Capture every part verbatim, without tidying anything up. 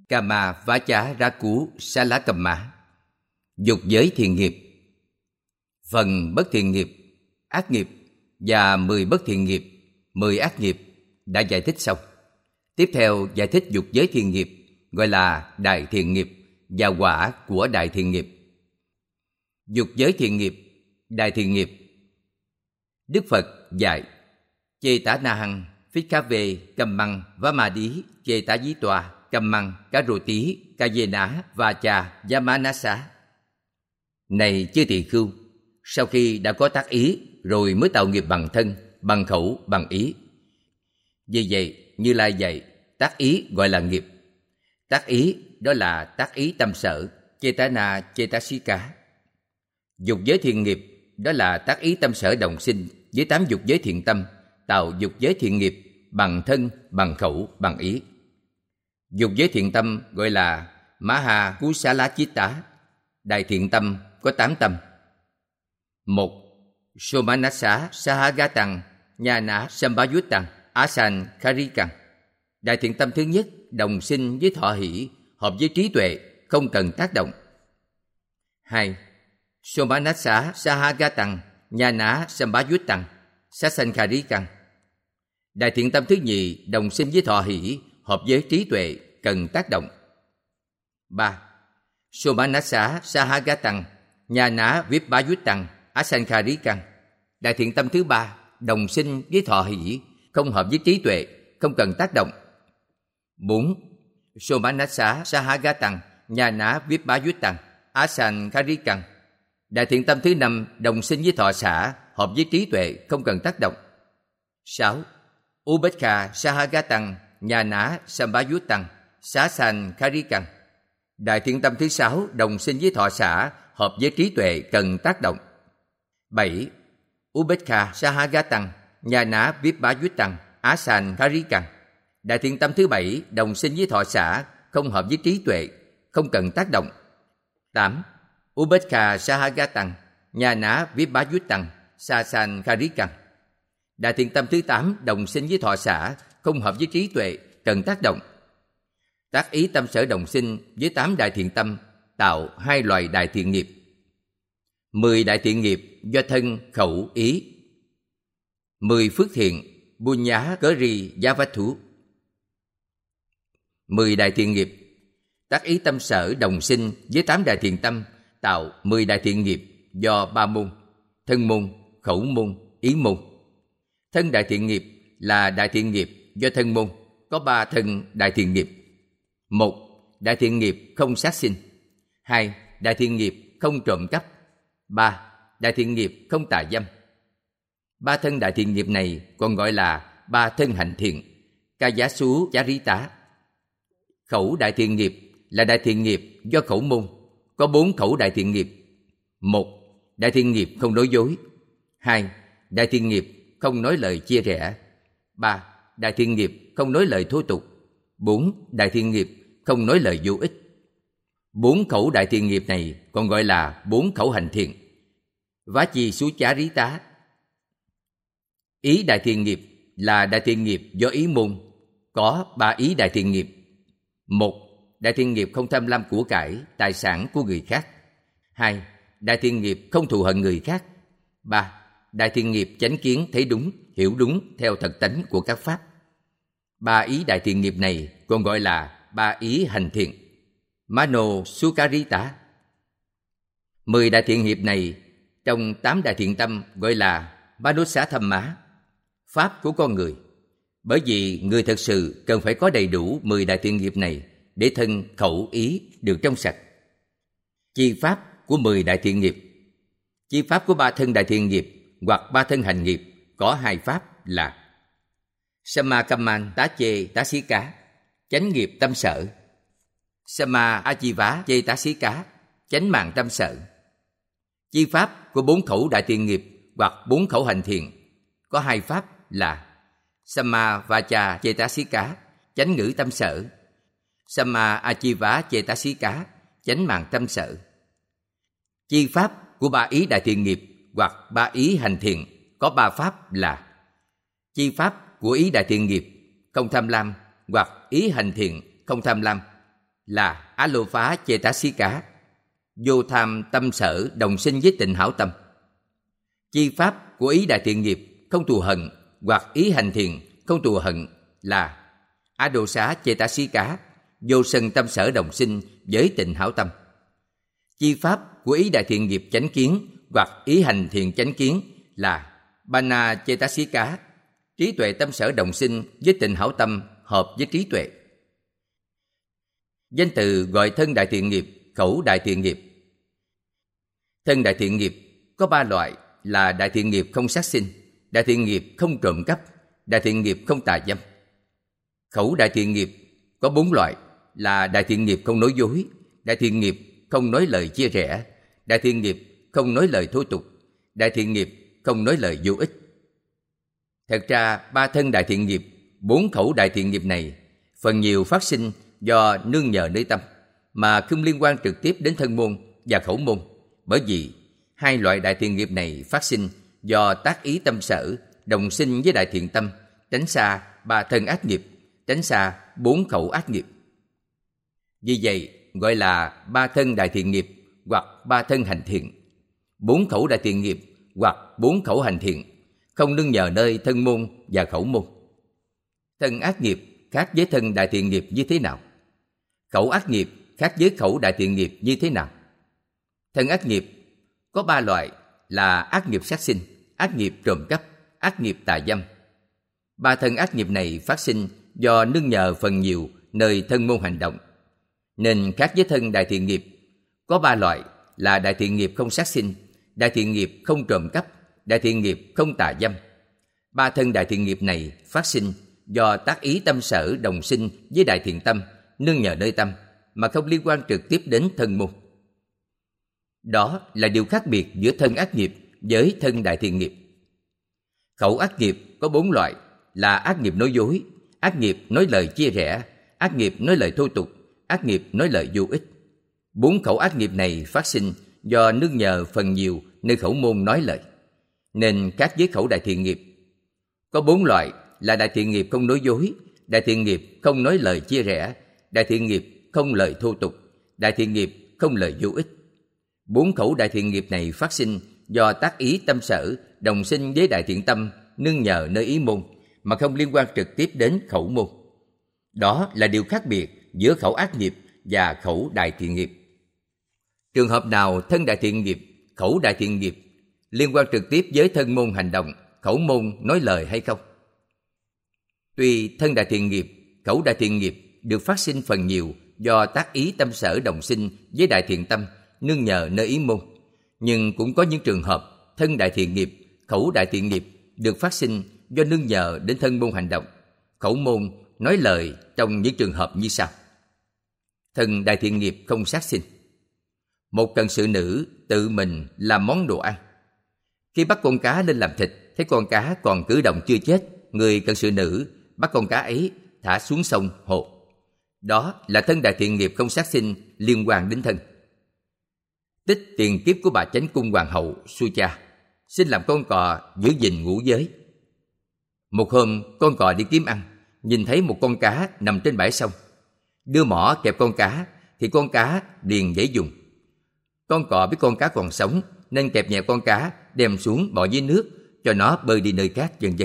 Kama Vacha Raku Salakamma. Dục giới thiện nghiệp, phần bất thiện nghiệp, ác nghiệp và mười bất thiện nghiệp, mười ác nghiệp đã giải thích xong. Tiếp theo giải thích dục giới thiện nghiệp, gọi là đại thiện nghiệp và quả của đại thiện nghiệp. Dục giới thiện nghiệp, đại thiện nghiệp. Đức Phật dạy: Chê tá na hăng, phích khá về, cầm măng, vá ma đí, chê tá dí tòa, cầm măng, cá rô tí, ca dê ná, và chà, gia má ná xá. Này chư tỳ khưu, sau khi đã có tác ý, rồi mới tạo nghiệp bằng thân, bằng khẩu, bằng ý. Vì vậy, Như Lai dạy, tác ý gọi là nghiệp. Tác ý đó là tác ý tâm sở, chetana chetasika. Dục giới thiện nghiệp đó là tác ý tâm sở đồng sinh với tám dục giới thiện tâm, tạo dục giới thiện nghiệp bằng thân, bằng khẩu, bằng ý. Dục giới thiện tâm gọi là Maha Kusala Chitta. Đại thiện tâm có tám tâm. Một. Somanassa Sahagatang Nhana Sambhayutang Asan Karikang. Đại thiện tâm thứ nhất đồng sinh với thọ hỷ, hợp với trí tuệ, không cần tác động. Hai. Somanassa Sahagatang Nhana Sambhayutang Sasankarikang. Đại thiện tâm thứ nhì đồng sinh với thọ hỷ, hợp với trí tuệ, cần tác động. Ba. Somanassa Sahagatang Nhana Vibhayutang Asankarikang. Đại thiện tâm thứ ba đồng sinh với thọ hỷ, không hợp với trí tuệ, không cần tác động. Bốn. Somanassa Sahagatang Nhana Vibhayutang Asankarikang. Đại thiện tâm thứ năm đồng sinh với thọ xả, hợp với trí tuệ, không cần tác động. Sáu. Upekkha Sahagatang Nhana Sambhayutang Sasankarikang. Đại thiện tâm thứ sáu đồng sinh với thọ xả, hợp với trí tuệ, cần tác động. Bảy. Upekkha Sahagatang Nhana Vibhayutang Asankarikang. Đại thiện tâm thứ bảy đồng sinh với thọ xả, không hợp với trí tuệ, không cần tác động. Tám. Upekkha Sahagatang Nhana Vibhayutang Sasankarikang. Đại thiện tâm thứ tám đồng sinh với thọ xả, không hợp với trí tuệ, cần tác động. Tác ý tâm sở đồng sinh với tám đại thiện tâm, tạo hai loại đại thiện nghiệp. Mười đại thiện nghiệp do thân, khẩu, ý. Mười phước thiện, Bunya Kari Yavathu. Mười đại thiện nghiệp. Tác ý tâm sở đồng sinh với tám đại thiện tâm, tạo mười đại thiện nghiệp do ba môn: thân môn, khẩu môn, ý môn. Thân đại thiện nghiệp là đại thiện nghiệp do thân môn, có ba thân đại thiện nghiệp. Một. Đại thiện nghiệp không sát sinh. Hai. Đại thiện nghiệp không trộm cắp. Ba. Đại thiện nghiệp không tà dâm. Ba thân đại thiện nghiệp này còn gọi là ba thân hạnh thiện, Kayasu Charita. Khẩu đại thiện nghiệp là đại thiện nghiệp do khẩu môn, có bốn khẩu đại thiện nghiệp. Một. Đại thiện nghiệp không nói dối. Hai. Đại thiện nghiệp không nói lời chia rẽ. Ba. Đại thiện nghiệp không nói lời thô tục. Bốn. Đại thiện nghiệp không nói lời vô ích. Bốn khẩu đại thiện nghiệp này còn gọi là bốn khẩu hành thiện, Vachi Sucharita. Ý đại thiện nghiệp là đại thiện nghiệp do ý môn, có ba ý đại thiện nghiệp. Một. Đại thiện nghiệp không tham lam của cải, tài sản của người khác. Hai. Đại thiện nghiệp không thù hận người khác. Ba. Đại thiện nghiệp chánh kiến thấy đúng, hiểu đúng theo thật tánh của các pháp. Ba ý đại thiện nghiệp này còn gọi là ba ý hành thiện, Mano Sukarita. Mười đại thiện nghiệp này trong tám đại thiện tâm gọi là Manussa Thamma, pháp của con người. Bởi vì người thật sự cần phải có đầy đủ mười đại thiện nghiệp này để thân, khẩu, ý được trong sạch. Chi pháp của mười đại thiện nghiệp. Chi pháp của ba thân đại thiện nghiệp hoặc ba thân hành nghiệp có hai pháp là Sammakamman tá chê tá xí cá, chánh nghiệp tâm sở. Samma Ajiva chê tá xí cá, chánh mạng tâm sở. Chi pháp của bốn khẩu đại thiện nghiệp hoặc bốn khẩu hành thiện có hai pháp là Samma Vacha chê tá xí cá, chánh ngữ tâm sở. Samma Ajiva chê tá xí cá, chánh mạng tâm sở. Chi pháp của ba ý đại thiện nghiệp hoặc ba ý hành thiện có ba pháp là chi pháp của ý đại thiện nghiệp không tham lam hoặc ý hành thiện không tham lam là Alopa Cetasika, vô tham tâm sở đồng sinh với tịnh hảo tâm. Chi pháp của ý đại thiện nghiệp không thù hận hoặc ý hành thiền không thù hận là Adosa Cetasika, vô sân tâm sở đồng sinh với tịnh hảo tâm. Chi pháp của ý đại thiện nghiệp chánh kiến hoặc ý hành thiền chánh kiến là Bana Cetasika, trí tuệ tâm sở đồng sinh với tịnh hảo tâm hợp với trí tuệ. Danh từ gọi thân đại thiện nghiệp, khẩu đại thiện nghiệp. Thân đại thiện nghiệp có ba loại là đại thiện nghiệp không sát sinh, đại thiện nghiệp không trộm cắp, đại thiện nghiệp không tà dâm. Khẩu đại thiện nghiệp có bốn loại là đại thiện nghiệp không nói dối, đại thiện nghiệp không nói lời chia rẽ, đại thiện nghiệp không nói lời thô tục, đại thiện nghiệp không nói lời vô ích. Thật ra ba thân đại thiện nghiệp, bốn khẩu đại thiện nghiệp này phần nhiều phát sinh do nương nhờ nơi tâm mà không liên quan trực tiếp đến thân môn và khẩu môn, bởi vì hai loại đại thiện nghiệp này phát sinh do tác ý tâm sở đồng sinh với đại thiện tâm, tránh xa ba thân ác nghiệp, tránh xa bốn khẩu ác nghiệp. Vì vậy gọi là ba thân đại thiện nghiệp hoặc ba thân hành thiện. Bốn khẩu đại thiện nghiệp hoặc bốn khẩu hành thiện không nương nhờ nơi thân môn và khẩu môn. Thân ác nghiệp khác với thân đại thiện nghiệp như thế nào? Khẩu ác nghiệp khác với khẩu đại thiện nghiệp như thế nào? Thân ác nghiệp có ba loại là ác nghiệp sát sinh, ác nghiệp trộm cắp, ác nghiệp tà dâm. Ba thân ác nghiệp này phát sinh do nương nhờ phần nhiều nơi thân môn hành động, nên khác với thân đại thiện nghiệp. Có ba loại là đại thiện nghiệp không sát sinh, đại thiện nghiệp không trộm cắp, đại thiện nghiệp không tà dâm. Ba thân đại thiện nghiệp này phát sinh do tác ý tâm sở đồng sinh với đại thiện tâm, nương nhờ nơi tâm mà không liên quan trực tiếp đến thân môn. Đó là điều khác biệt giữa thân ác nghiệp với thân đại thiện nghiệp. Khẩu ác nghiệp có bốn loại là ác nghiệp nói dối, ác nghiệp nói lời chia rẽ, ác nghiệp nói lời thô tục, ác nghiệp nói lời vô ích. Bốn khẩu ác nghiệp này phát sinh do nương nhờ phần nhiều nơi khẩu môn nói lời, nên khác với khẩu đại thiện nghiệp. Có bốn loại là đại thiện nghiệp không nói dối, đại thiện nghiệp không nói lời chia rẽ, đại thiện nghiệp không lời thô tục, đại thiện nghiệp không lời vô ích. Bốn khẩu đại thiện nghiệp này phát sinh do tác ý tâm sở đồng sinh với đại thiện tâm, nương nhờ nơi ý môn mà không liên quan trực tiếp đến khẩu môn. Đó là điều khác biệt giữa khẩu ác nghiệp và khẩu đại thiện nghiệp. Trường hợp nào thân đại thiện nghiệp, khẩu đại thiện nghiệp liên quan trực tiếp với thân môn hành động, khẩu môn nói lời hay không? Tuy thân đại thiện nghiệp, khẩu đại thiện nghiệp được phát sinh phần nhiều do tác ý tâm sở đồng sinh với đại thiện tâm, nương nhờ nơi ý môn, nhưng cũng có những trường hợp thân đại thiện nghiệp, khẩu đại thiện nghiệp được phát sinh do nương nhờ đến thân môn hành động, khẩu môn nói lời trong những trường hợp như sau. Thân đại thiện nghiệp không sát sinh. Một cận sự nữ tự mình làm món đồ ăn. Khi bắt con cá lên làm thịt, thấy con cá còn cử động chưa chết, người cận sự nữ bắt con cá ấy thả xuống sông hồ. Đó là thân đại thiện nghiệp không sát sinh liên quan đến thân. Tích tiền kiếp của bà chánh cung hoàng hậu Sucha xin làm con cò giữ gìn ngũ giới. Một hôm con cò đi kiếm ăn, nhìn thấy một con cá nằm trên bãi sông, đưa mỏ kẹp con cá thì con cá liền dễ dùng. Con cò biết con cá còn sống nên kẹp nhẹ con cá, đem xuống bỏ dưới nước cho nó bơi đi nơi khác, vân vân.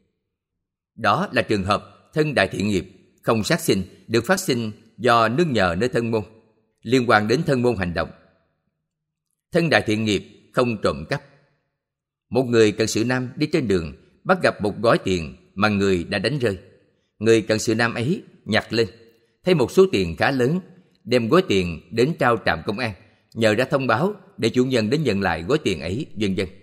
Đó là trường hợp thân đại thiện nghiệp không sát sinh được phát sinh do nương nhờ nơi thân môn, liên quan đến thân môn hành động. Thân đại thiện nghiệp không trộm cắp. Một người cận sự nam đi trên đường bắt gặp một gói tiền mà người đã đánh rơi. Người cận sự nam ấy nhặt lên, thấy một số tiền khá lớn, đem gói tiền đến trao trạm công an, nhờ ra thông báo để chủ nhân đến nhận lại gói tiền ấy, vân vân.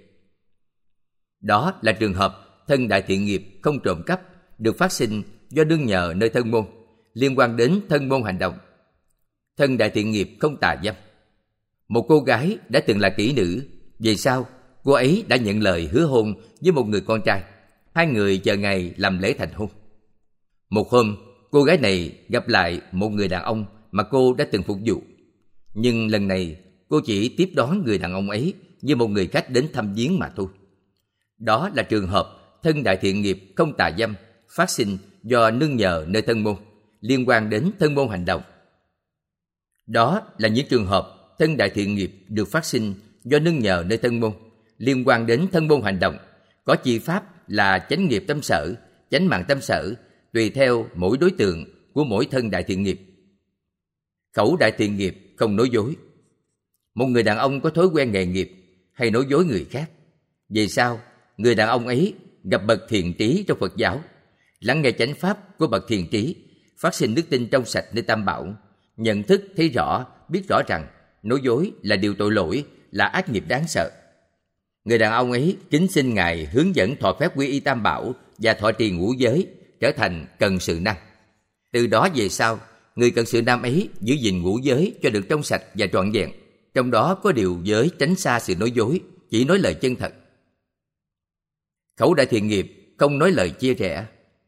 Đó là trường hợp thân đại thiện nghiệp không trộm cắp được phát sinh do nương nhờ nơi thân môn, liên quan đến thân môn hành động. Thân đại thiện nghiệp không tà dâm. Một cô gái đã từng là kỹ nữ, về sau cô ấy đã nhận lời hứa hôn với một người con trai. Hai người chờ ngày làm lễ thành hôn. Một hôm, cô gái này gặp lại một người đàn ông mà cô đã từng phục vụ. Nhưng lần này cô chỉ tiếp đón người đàn ông ấy như một người khách đến thăm viếng mà thôi. Đó là trường hợp thân đại thiện nghiệp không tà dâm phát sinh do nương nhờ nơi thân môn, liên quan đến thân môn hành động. Đó là những trường hợp thân đại thiện nghiệp được phát sinh do nương nhờ nơi thân môn, liên quan đến thân môn hành động, có chi pháp là chánh nghiệp tâm sở, chánh mạng tâm sở, tùy theo mỗi đối tượng của mỗi thân đại thiện nghiệp. Khẩu đại thiện nghiệp không nói dối. Một người đàn ông có thói quen nghề nghiệp hay nói dối người khác. Vì sao? Người đàn ông ấy gặp bậc thiện trí trong Phật giáo, lắng nghe chánh pháp của bậc thiện trí, phát sinh đức tin trong sạch nơi Tam Bảo, nhận thức thấy rõ, biết rõ rằng nói dối là điều tội lỗi, là ác nghiệp đáng sợ. Người đàn ông ấy kính xin Ngài hướng dẫn thọ phép quy y Tam Bảo và thọ trì ngũ giới, trở thành cận sự nam. Từ đó về sau, người cận sự nam ấy giữ gìn ngũ giới cho được trong sạch và trọn vẹn. Trong đó có điều giới tránh xa sự nói dối, chỉ nói lời chân thật. Khẩu đại thiện nghiệp không nói lời chia rẽ.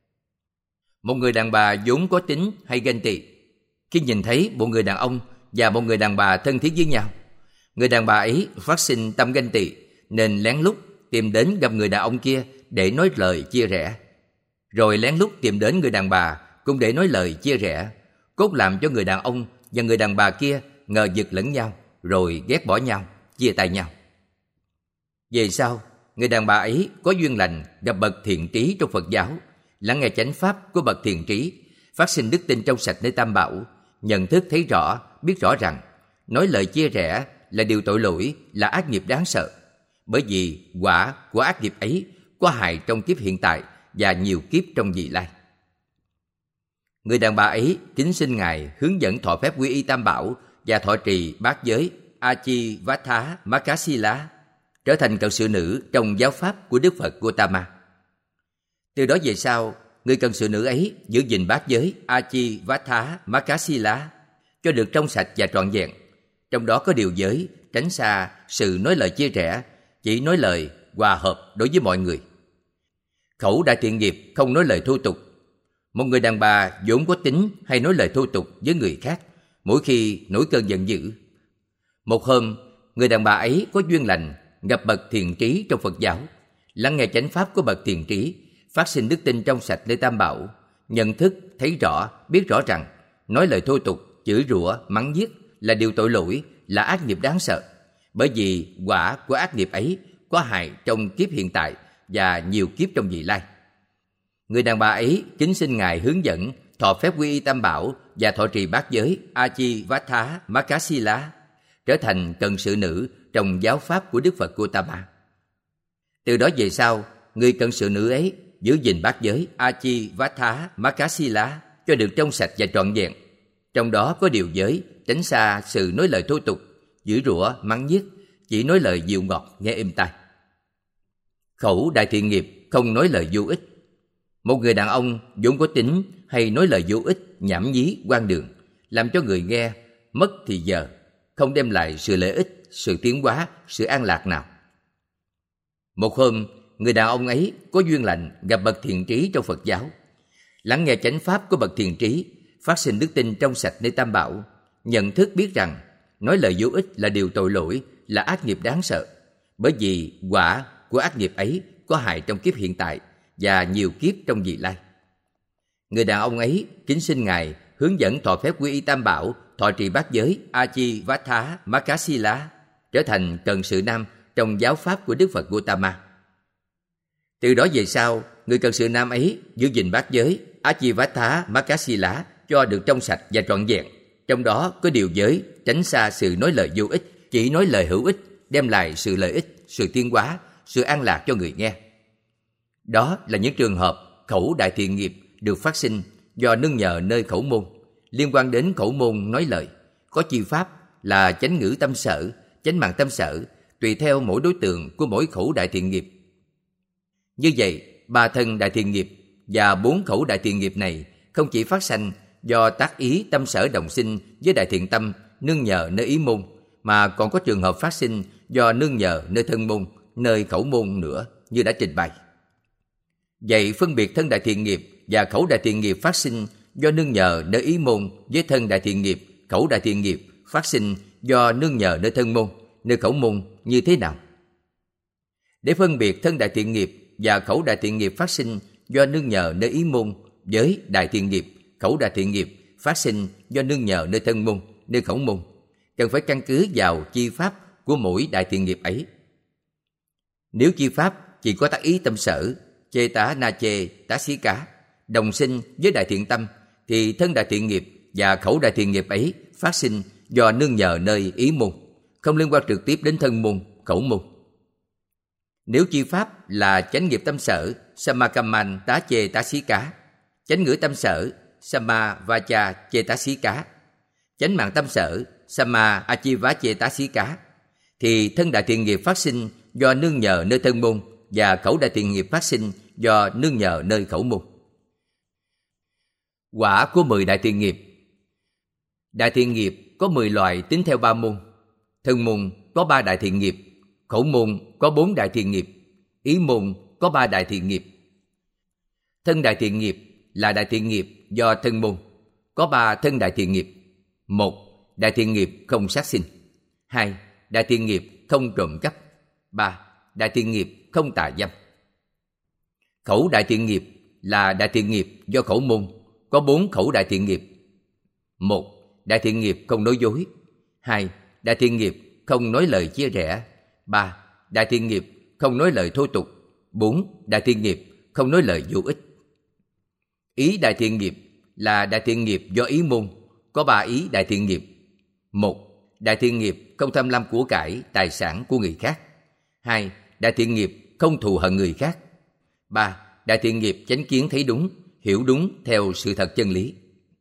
Một người đàn bà vốn có tính hay ganh tị, khi nhìn thấy một người đàn ông và một người đàn bà thân thiết với nhau, người đàn bà ấy phát sinh tâm ganh tị, nên lén lút tìm đến gặp người đàn ông kia để nói lời chia rẽ, rồi lén lút tìm đến người đàn bà cũng để nói lời chia rẽ, cốt làm cho người đàn ông và người đàn bà kia ngờ vực lẫn nhau, rồi ghét bỏ nhau, chia tay nhau. Về sau, người đàn bà ấy có duyên lành gặp bậc thiện trí trong Phật giáo, lắng nghe chánh pháp của bậc thiện trí, phát sinh đức tin trong sạch nơi Tam Bảo, nhận thức thấy rõ, biết rõ rằng nói lời chia rẽ là điều tội lỗi, là ác nghiệp đáng sợ, bởi vì quả của ác nghiệp ấy có hại trong kiếp hiện tại và nhiều kiếp trong vị lai. Người đàn bà ấy kính xin Ngài hướng dẫn thọ phép quy y Tam Bảo và thọ trì bát giới Achivattha Makasila, trở thành cận sự nữ trong giáo pháp của Đức Phật Gautama. Từ đó về sau, người cận sự nữ ấy giữ gìn bát giới Achivattha Makasila cho được trong sạch và trọn vẹn. Trong đó có điều giới tránh xa sự nói lời chia rẽ, chỉ nói lời hòa hợp đối với mọi người. Khẩu đại thiện nghiệp không nói lời thô tục. Một người đàn bà vốn có tính hay nói lời thô tục với người khác mỗi khi nổi cơn giận dữ. Một hôm, người đàn bà ấy có duyên lành gặp bậc thiện trí trong Phật giáo, lắng nghe chánh pháp của bậc thiện trí, phát sinh đức tin trong sạch nơi Tam Bảo, nhận thức thấy rõ, biết rõ rằng nói lời thô tục, chửi rủa, mắng nhiếc là điều tội lỗi, là ác nghiệp đáng sợ, bởi vì quả của ác nghiệp ấy có hại trong kiếp hiện tại và nhiều kiếp trong vị lai. Người đàn bà ấy kính xin Ngài hướng dẫn thọ phép quy y Tam Bảo và thọ trì bát giới Achivattha Makasila, trở thành cận sự nữ trong giáo pháp của Đức Phật Gautama. Từ đó về sau, người cận sự nữ ấy giữ gìn bát giới Achivattha Makasila cho được trong sạch và trọn vẹn. Trong đó có điều giới tránh xa sự nói lời thô tục, chửi rủa, mắng nhiếc, chỉ nói lời dịu ngọt nghe êm tai. Khẩu đại thiện nghiệp không nói lời vô ích. Một người đàn ông vốn có tính hay nói lời vô ích, nhảm nhí, hoang đường, làm cho người nghe mất thì giờ, không đem lại sự lợi ích, sự tiến hóa, sự an lạc nào. Một hôm, người đàn ông ấy có duyên lành gặp bậc thiện trí trong Phật giáo, lắng nghe chánh pháp của bậc thiện trí, phát sinh đức tin trong sạch nơi Tam Bảo, nhận thức biết rằng nói lời vô ích là điều tội lỗi, là ác nghiệp đáng sợ, bởi vì quả của ác nghiệp ấy có hại trong kiếp hiện tại và nhiều kiếp trong vị lai. Người đàn ông ấy kính xin Ngài hướng dẫn thọ phép quy y Tam Bảo, thọ trì bát giới Achivattha Makasila, trở thành cận sự nam trong giáo pháp của Đức Phật Gautama. Từ đó về sau, người cận sự nam ấy giữ gìn bát giới Achivattha Makasila cho được trong sạch và trọn vẹn. Trong đó có điều giới tránh xa sự nói lời vô ích, chỉ nói lời hữu ích, đem lại sự lợi ích, sự tiến hóa, sự an lạc cho người nghe. Đó là những trường hợp khẩu đại thiện nghiệp được phát sinh do nương nhờ nơi khẩu môn, liên quan đến khẩu môn nói lời, có chi pháp là chánh ngữ tâm sở, chánh mạng tâm sở, tùy theo mỗi đối tượng của mỗi khẩu đại thiện nghiệp. Như vậy, ba thân đại thiện nghiệp và bốn khẩu đại thiện nghiệp này không chỉ phát sanh do tác ý tâm sở đồng sinh với đại thiện tâm nương nhờ nơi ý môn, mà còn có trường hợp phát sinh do nương nhờ nơi thân môn, nơi khẩu môn nữa, như đã trình bày. Vậy phân biệt thân đại thiện nghiệp và khẩu đại thiện nghiệp phát sinh do nương nhờ nơi ý môn với thân đại thiện nghiệp, khẩu đại thiện nghiệp phát sinh do nương nhờ nơi thân môn, nơi khẩu môn như thế nào? Để phân biệt thân đại thiện nghiệp và khẩu đại thiện nghiệp phát sinh do nương nhờ nơi ý môn với đại thiện nghiệp, khẩu đại thiện nghiệp phát sinh do nương nhờ nơi thân môn, nơi khẩu môn, cần phải căn cứ vào chi pháp của mỗi đại thiện nghiệp ấy. Nếu chi pháp chỉ có tác ý tâm sở, chê tá na chê tá xí cá, đồng sinh với đại thiện tâm, thì thân đại thiện nghiệp và khẩu đại thiện nghiệp ấy phát sinh do nương nhờ nơi ý môn, không liên quan trực tiếp đến thân môn, khẩu môn. Nếu chi pháp là chánh nghiệp tâm sở, Samakaman tá chê tá xí cá, chánh ngữ tâm sở, Sama vacha chê tá xí cá, chánh mạng tâm sở, Sama achiva chê tá xí cá, thì thân đại thiện nghiệp phát sinh do nương nhờ nơi thân môn và khẩu đại thiện nghiệp phát sinh do nương nhờ nơi khẩu môn. Quả của mười đại thiện nghiệp. Đại thiện nghiệp có mười loại tính theo ba môn. Thân môn có ba đại thiện nghiệp, khẩu môn có bốn đại thiện nghiệp, ý môn có ba đại thiện nghiệp. Thân đại thiện nghiệp là đại thiện nghiệp do thân môn, có ba thân đại thiện nghiệp. Một, đại thiện nghiệp không sát sinh. Hai, đại thiện nghiệp không trộm cắp. Ba, đại thiện nghiệp không tà dâm. Khẩu đại thiện nghiệp là đại thiện nghiệp do khẩu môn, có bốn khẩu đại thiện nghiệp. Một, đại thiện nghiệp không nói dối. Hai, đại thiện nghiệp không nói lời chia rẽ. Ba, đại thiện nghiệp không nói lời thô tục. Bốn, đại thiện nghiệp không nói lời vô ích. Ý đại thiện nghiệp là đại thiện nghiệp do ý môn, có ba ý đại thiện nghiệp. Một, đại thiện nghiệp không tham lam của cải, tài sản của người khác. Hai, đại thiện nghiệp không thù hận người khác. Ba, đại thiện nghiệp chánh kiến thấy đúng, hiểu đúng theo sự thật chân lý.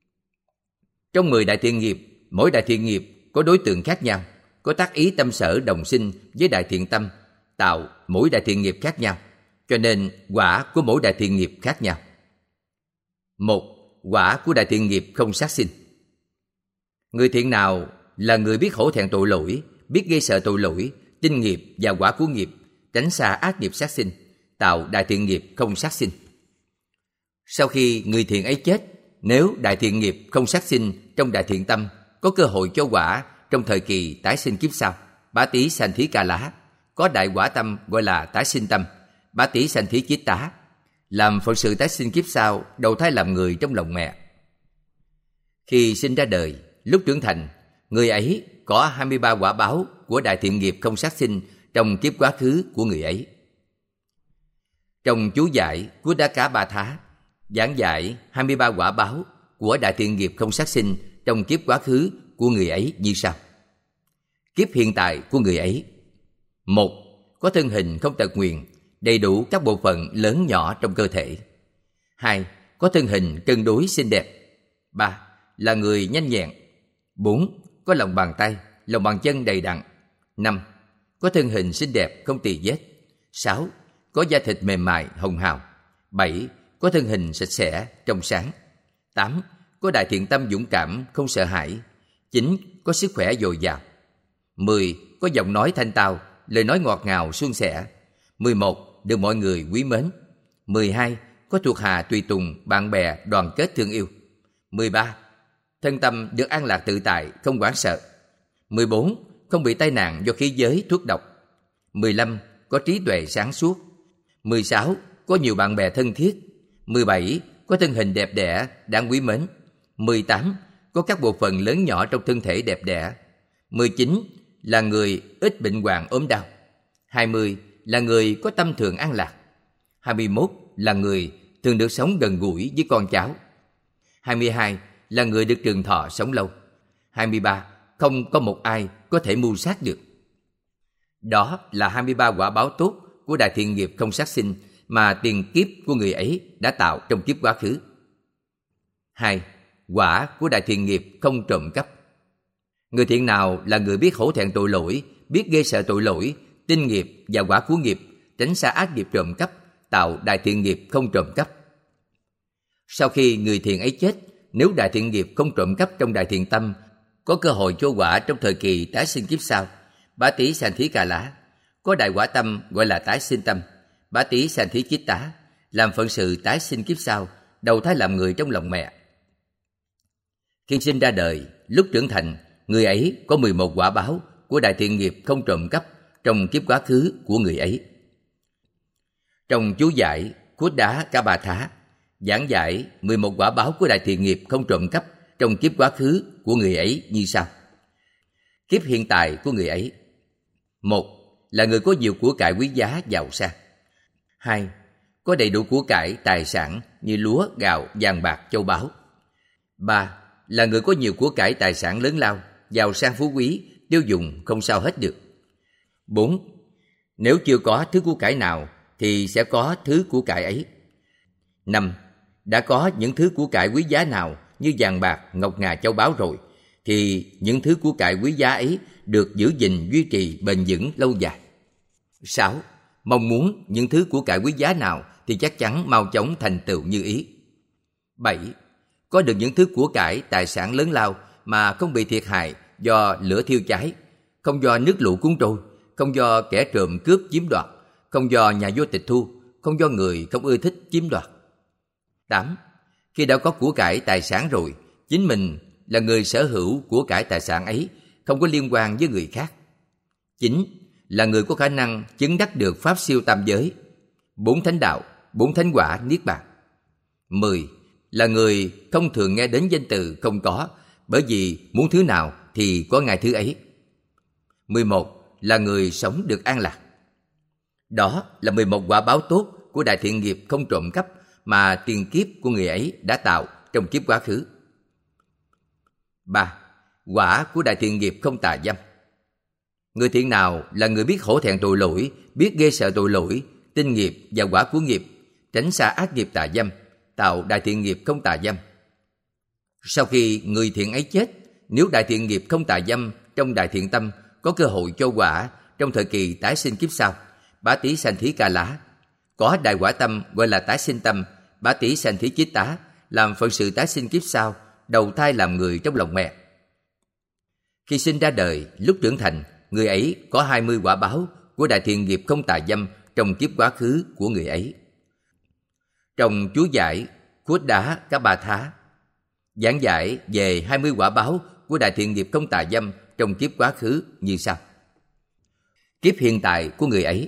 Trong mười đại thiện nghiệp, mỗi đại thiện nghiệp có đối tượng khác nhau, có tác ý tâm sở đồng sinh với đại thiện tâm, tạo mỗi đại thiện nghiệp khác nhau, cho nên quả của mỗi đại thiện nghiệp khác nhau. Một, quả của đại thiện nghiệp không sát sinh. Người thiện nào là người biết hổ thẹn tội lỗi, biết gây sợ tội lỗi, tin nghiệp và quả của nghiệp, tránh xa ác nghiệp sát sinh, tạo đại thiện nghiệp không sát sinh. Sau khi người thiện ấy chết, nếu đại thiện nghiệp không sát sinh trong đại thiện tâm, có cơ hội cho quả trong thời kỳ tái sinh kiếp sau, bá tí sanh thí ca lá, có đại quả tâm gọi là tái sinh tâm, bá tí sanh thí chiết tá, làm phận sự tái sinh kiếp sau, đầu thai làm người trong lòng mẹ. Khi sinh ra đời, lúc trưởng thành, người ấy có hai mươi ba quả báo của đại thiện nghiệp không sát sinh trong kiếp quá khứ của người ấy. Trong chú giải của Đá Cá Ba Thá giảng giải hai mươi ba quả báo của đại thiện nghiệp không sát sinh trong kiếp quá khứ của người ấy như sau. Kiếp hiện tại của người ấy: một, có thân hình không tật nguyền, đầy đủ các bộ phận lớn nhỏ trong cơ thể. Hai, có thân hình cân đối xinh đẹp. Ba, là người nhanh nhẹn. Bốn, có lòng bàn tay, lòng bàn chân đầy đặn. Năm, có thân hình xinh đẹp không tì vết. Sáu, có da thịt mềm mại hồng hào. Bảy, có thân hình sạch sẽ trong sáng. Tám, có đại thiện tâm dũng cảm không sợ hãi. Chín, có sức khỏe dồi dào. Mười, có giọng nói thanh tao, lời nói ngọt ngào suôn sẻ. Mười một, được mọi người quý mến. Mười hai, có thuộc hạ tùy tùng, bạn bè đoàn kết thương yêu. Mười ba, thân tâm được an lạc tự tại, không hoảng sợ. Mười bốn, không bị tai nạn do khí giới thuốc độc. Mười lăm, có trí tuệ sáng suốt. Mười sáu, có nhiều bạn bè thân thiết. Mười bảy, có thân hình đẹp đẽ, đáng quý mến. Mười tám, có các bộ phận lớn nhỏ trong thân thể đẹp đẽ. Mười chín, là người ít bệnh hoạn ốm đau. Hai mươi, là người có tâm thường an lạc. Hai mươi mốt, là người thường được sống gần gũi với con cháu. Hai mươi hai, là người được trường thọ sống lâu. Hai mươi ba, không có một ai có thể mưu sát được. Đó là hai mươi ba quả báo tốt của đại thiện nghiệp không sát sinh mà tiền kiếp của người ấy đã tạo trong kiếp quá khứ. Hai, quả của đại thiện nghiệp không trộm cắp. Người thiện nào là người biết hổ thẹn tội lỗi, biết ghê sợ tội lỗi, tin nghiệp và quả của nghiệp, tránh xa ác nghiệp trộm cắp, tạo đại thiện nghiệp không trộm cắp. Sau khi người thiện ấy chết, nếu đại thiện nghiệp không trộm cắp trong đại thiện tâm, có cơ hội cho quả trong thời kỳ tái sinh kiếp sau, bá tí sanh thí ca lá, có đại quả tâm gọi là tái sinh tâm, bá tí sanh thí chiết tá, làm phận sự tái sinh kiếp sau, đầu thai làm người trong lòng mẹ. Khi sinh ra đời, lúc trưởng thành, người ấy có mười một quả báo của đại thiện nghiệp không trộm cắp trong kiếp quá khứ của người ấy. Trong chú giải Khuất Đá Cá Ba Thá giảng giải mười một quả báo của đại thiện nghiệp không trộm cắp trong kiếp quá khứ của người ấy như sau. Kiếp hiện tại của người ấy: một là người có nhiều của cải quý giá giàu sang. Hai, có đầy đủ của cải tài sản như lúa, gạo, vàng bạc, châu báu. Ba là người có nhiều của cải tài sản lớn lao, giàu sang phú quý, tiêu dùng không sao hết được. Bốn, nếu chưa có thứ của cải nào thì sẽ có thứ của cải ấy. Năm, đã có những thứ của cải quý giá nào như vàng bạc, ngọc ngà, châu báu rồi thì những thứ của cải quý giá ấy được giữ gìn, duy trì bền vững lâu dài. Sáu, mong muốn những thứ của cải quý giá nào thì chắc chắn mau chóng thành tựu như ý. Bảy, có được những thứ của cải tài sản lớn lao mà không bị thiệt hại do lửa thiêu cháy, không do nước lũ cuốn trôi, không do kẻ trộm cướp chiếm đoạt, không do nhà vua tịch thu, không do người không ưa thích chiếm đoạt. Tám, khi đã có của cải tài sản rồi, chính mình là người sở hữu của cải tài sản ấy, không có liên quan với người khác. Chín, là người có khả năng chứng đắc được pháp siêu tam giới, bốn thánh đạo, bốn thánh quả niết bàn. Mười, là người không thường nghe đến danh từ không có, bởi vì muốn thứ nào thì có ngay thứ ấy. Mười một, là người sống được an lạc. Đó là mười một quả báo tốt của đại thiện nghiệp không trộm cắp mà tiền kiếp của người ấy đã tạo trong kiếp quá khứ. Ba, quả của đại thiện nghiệp không tà dâm. Người thiện nào là người biết hổ thẹn tội lỗi, biết ghê sợ tội lỗi, tin nghiệp và quả của nghiệp, tránh xa ác nghiệp tà dâm, tạo đại thiện nghiệp không tà dâm. Sau khi người thiện ấy chết, nếu đại thiện nghiệp không tà dâm trong đại thiện tâm có cơ hội cho quả trong thời kỳ tái sinh kiếp sau, bá tí sanh thí ca lá, có đại quả tâm gọi là tái sinh tâm, bá tí sanh thí chiết tá, làm phận sự tái sinh kiếp sau, đầu thai làm người trong lòng mẹ. Khi sinh ra đời, lúc trưởng thành, người ấy có hai mươi quả báo của đại thiện nghiệp không tà dâm trong kiếp quá khứ của người ấy. Trong chú giải Khuất Đá Cá Ba Thá giảng giải về hai mươi quả báo của đại thiện nghiệp không tà dâm trong kiếp quá khứ như sau. Kiếp hiện tại của người ấy: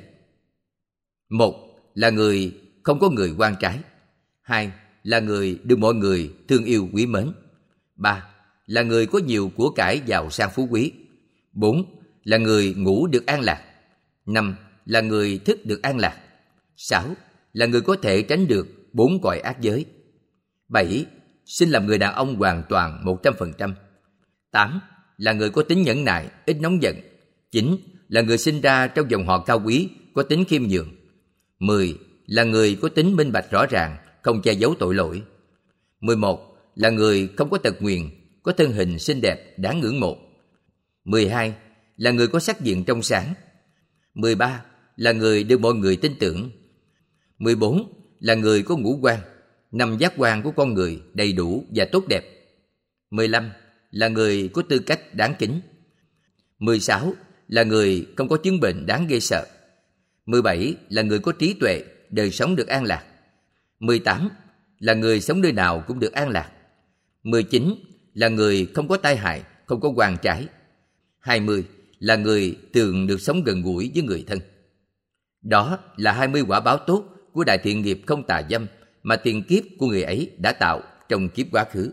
một là người không có người quan trái. Hai là người được mọi người thương yêu quý mến. Ba là người có nhiều của cải giàu sang phú quý. Bốn là người ngủ được an lạc. Năm là người thức được an lạc. Sáu là người có thể tránh được bốn cõi ác giới. Bảy sinh làm người đàn ông hoàn toàn một trăm phần trăm. Tám là người có tính nhẫn nại, ít nóng giận. Chín là người sinh ra trong dòng họ cao quý, có tính khiêm nhường. Mười là người có tính minh bạch rõ ràng, không che giấu tội lỗi. Mười một là người không có tật nguyền, có thân hình xinh đẹp, đáng ngưỡng mộ. Mười hai là người có sắc diện trong sáng. Mười ba là người được mọi người tin tưởng. Mười bốn là người có ngũ quan, năm giác quan của con người đầy đủ và tốt đẹp. Mười lăm là người có tư cách đáng kính. Mười sáu là người không có chứng bệnh đáng ghê sợ. Mười bảy là người có trí tuệ, đời sống được an lạc. Mười tám là người sống nơi nào cũng được an lạc. Mười chín là người không có tai hại, không có oan trái. Hai mươi là người thường được sống gần gũi với người thân. Đó là hai mươi quả báo tốt của đại thiện nghiệp không tà dâm mà tiền kiếp của người ấy đã tạo trong kiếp quá khứ.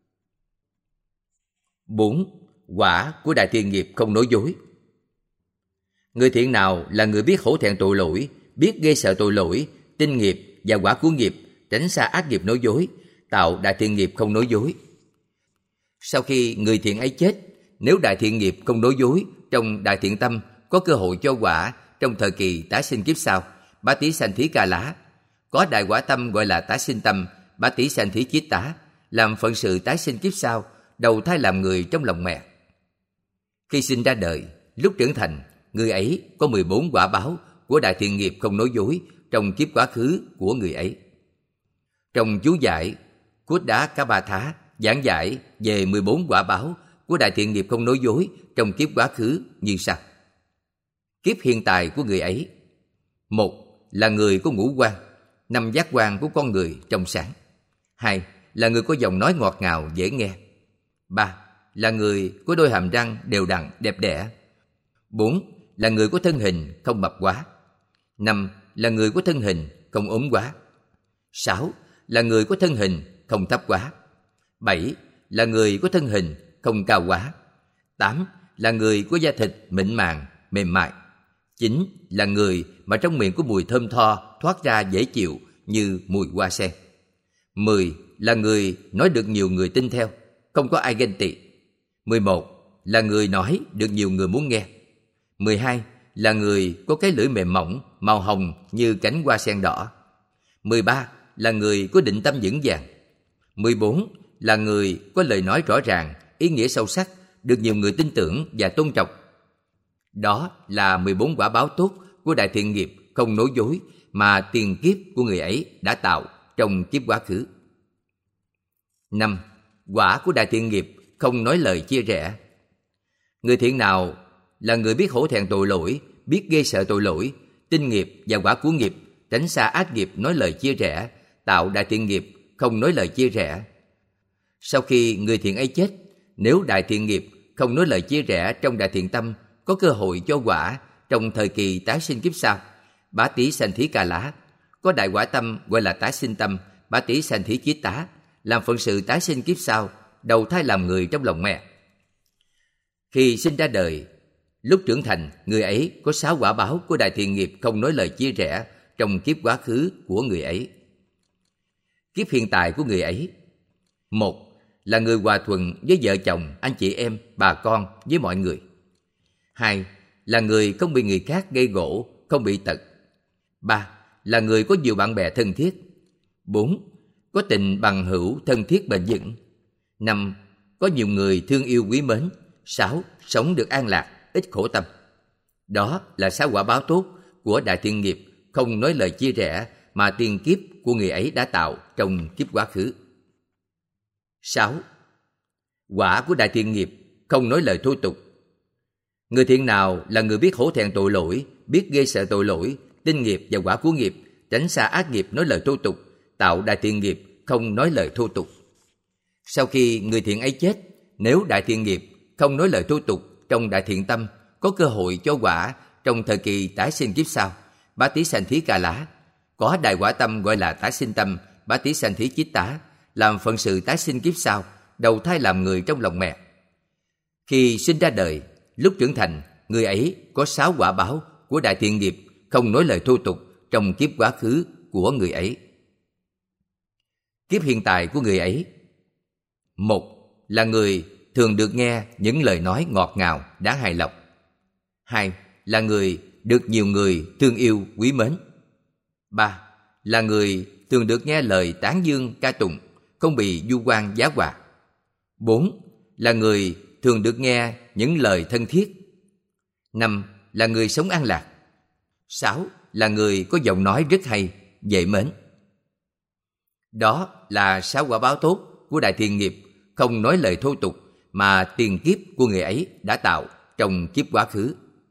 Bốn. Quả của đại thiện nghiệp không nói dối. Người thiện nào là người biết hổ thẹn tội lỗi, biết ghê sợ tội lỗi, tin nghiệp và quả của nghiệp, tránh xa ác nghiệp nói dối, tạo đại thiện nghiệp không nói dối. Sau khi người thiện ấy chết, nếu đại thiện nghiệp không nói dối trong đại thiện tâm có cơ hội cho quả trong thời kỳ tái sinh kiếp sau, bá tí sanh thí ca lá, có đại quả tâm gọi là tái sinh tâm, bá tí sanh thí chiết tá, làm phận sự tái sinh kiếp sau, đầu thai làm người trong lòng mẹ. Khi sinh ra đời, lúc trưởng thành, người ấy có mười bốn quả báo của đại thiện nghiệp không nói dối trong kiếp quá khứ của người ấy. Trong chú giải Khuất Đá Cá Ba Thá giảng giải về mười bốn quả báo của đại thiện nghiệp không nói dối trong kiếp quá khứ như sau. Kiếp hiện tại của người ấy: một là người có ngũ quan, năm giác quan của con người trong sáng. Hai là người có giọng nói ngọt ngào dễ nghe. Ba là người có đôi hàm răng đều đặn đẹp đẽ. Bốn là người có thân hình không mập quá. Năm là người có thân hình không ốm quá. Sáu là người có thân hình không thấp quá. Bảy là người có thân hình không cao quá. Tám là người có da thịt mịn màng, mềm mại. chín là người mà trong miệng có mùi thơm tho thoát ra dễ chịu như mùi hoa sen. mười là người nói được nhiều người tin theo, không có ai ganh tị. mười một là người nói được nhiều người muốn nghe. mười hai là người có cái lưỡi mềm mỏng, màu hồng như cánh hoa sen đỏ. mười ba là người có định tâm vững vàng. mười bốn là người có lời nói rõ ràng, ý nghĩa sâu sắc, được nhiều người tin tưởng và tôn trọng. Đó là mười bốn quả báo tốt của đại thiện nghiệp không nói dối mà tiền kiếp của người ấy đã tạo trong kiếp quá khứ. năm. Quả của đại thiện nghiệp không nói lời chia rẽ. Người thiện nào là người biết hổ thẹn tội lỗi, biết ghê sợ tội lỗi, tin nghiệp và quả của nghiệp, tránh xa ác nghiệp nói lời chia rẽ, tạo đại thiện nghiệp không nói lời chia rẽ. Sau khi người thiện ấy chết, nếu đại thiện nghiệp không nói lời chia rẽ trong đại thiện tâm, có cơ hội cho quả trong thời kỳ tái sinh kiếp sau, bá tí sanh thí ca lá, có đại quả tâm gọi là tái sinh tâm, bá tí sanh thí chí tá, làm phận sự tái sinh kiếp sau, đầu thai làm người trong lòng mẹ. Khi sinh ra đời, lúc trưởng thành, người ấy có sáu quả báo của đại thiện nghiệp không nói lời chia rẽ trong kiếp quá khứ của người ấy. Kiếp hiện tại của người ấy: một là người hòa thuận với vợ chồng, anh chị em, bà con, với mọi người. Hai là người không bị người khác gây gổ, không bị tật. Ba là người có nhiều bạn bè thân thiết. Bốn có tình bằng hữu thân thiết bền vững. Năm có nhiều người thương yêu quý mến. Sáu sống được an lạc, ít khổ tâm. Đó là sáu quả báo tốt của đại thiện nghiệp không nói lời chia rẽ mà tiền kiếp của người ấy đã tạo trong kiếp quá khứ. Sáu. Quả của đại thiện nghiệp không nói lời thô tục. Người thiện nào là người biết hổ thẹn tội lỗi, biết ghê sợ tội lỗi, tin nghiệp và quả của nghiệp, tránh xa ác nghiệp nói lời thô tục, tạo đại thiện nghiệp không nói lời thô tục. Sau khi người thiện ấy chết, nếu đại thiện nghiệp không nói lời thô tục trong đại thiện tâm, có cơ hội cho quả trong thời kỳ tái sinh kiếp sau, bá tí sanh thí ca lá, có đại quả tâm gọi là tái sinh tâm, bá tí sanh thí chiết tá, làm phận sự tái sinh kiếp sau, đầu thai làm người trong lòng mẹ. Khi sinh ra đời, lúc trưởng thành, người ấy có sáu quả báo của đại thiện nghiệp không nói lời thô tục trong kiếp quá khứ của người ấy. Kiếp hiện tại của người ấy: một là người thường được nghe những lời nói ngọt ngào, đáng hài lòng. Hai là người được nhiều người thương yêu, quý mến. Ba là người thường được nghe lời tán dương, ca tụng, không bị du quan giá họa. Bốn là người thường được nghe những lời thân thiết. Năm là người sống an lạc. Sáu là người có giọng nói rất hay, dễ mến. Đó là sáu quả báo tốt của đại thiện nghiệp không nói lời thô tục mà tiền kiếp của người ấy đã tạo trong kiếp quá khứ.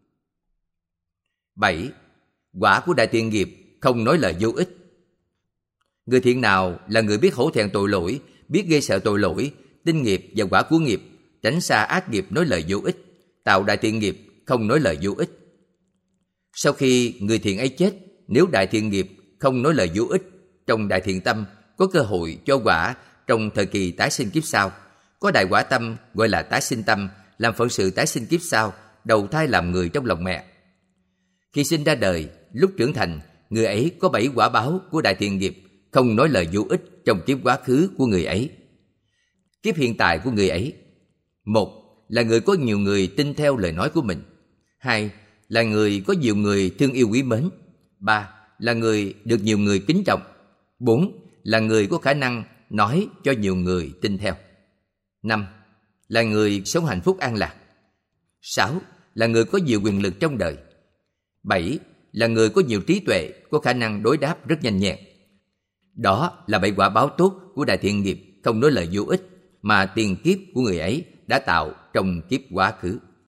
Bảy. Quả của đại thiện nghiệp không nói lời vô ích. Người thiện nào là người biết hổ thẹn tội lỗi, biết ghê sợ tội lỗi, tin nghiệp và quả của nghiệp, tránh xa ác nghiệp nói lời vô ích, tạo đại thiện nghiệp không nói lời vô ích. Sau khi người thiện ấy chết, nếu đại thiện nghiệp không nói lời vô ích trong đại thiện tâm, có cơ hội cho quả trong thời kỳ tái sinh kiếp sau, có đại quả tâm gọi là tái sinh tâm, làm phận sự tái sinh kiếp sau, đầu thai làm người trong lòng mẹ. Khi sinh ra đời, lúc trưởng thành, người ấy có bảy quả báo của đại thiện nghiệp không nói lời vô ích trong kiếp quá khứ của người ấy. Kiếp hiện tại của người ấy: một là người có nhiều người tin theo lời nói của mình. Hai là người có nhiều người thương yêu quý mến. Ba là người được nhiều người kính trọng. Bốn là người có khả năng nói cho nhiều người tin theo. Năm là người sống hạnh phúc an lạc. Sáu là người có nhiều quyền lực trong đời. Bảy là người có nhiều trí tuệ, có khả năng đối đáp rất nhanh nhẹn. Đó là bảy quả báo tốt của đại thiện nghiệp không nói lời vô ích mà tiền kiếp của người ấy đã tạo trong kiếp quá khứ.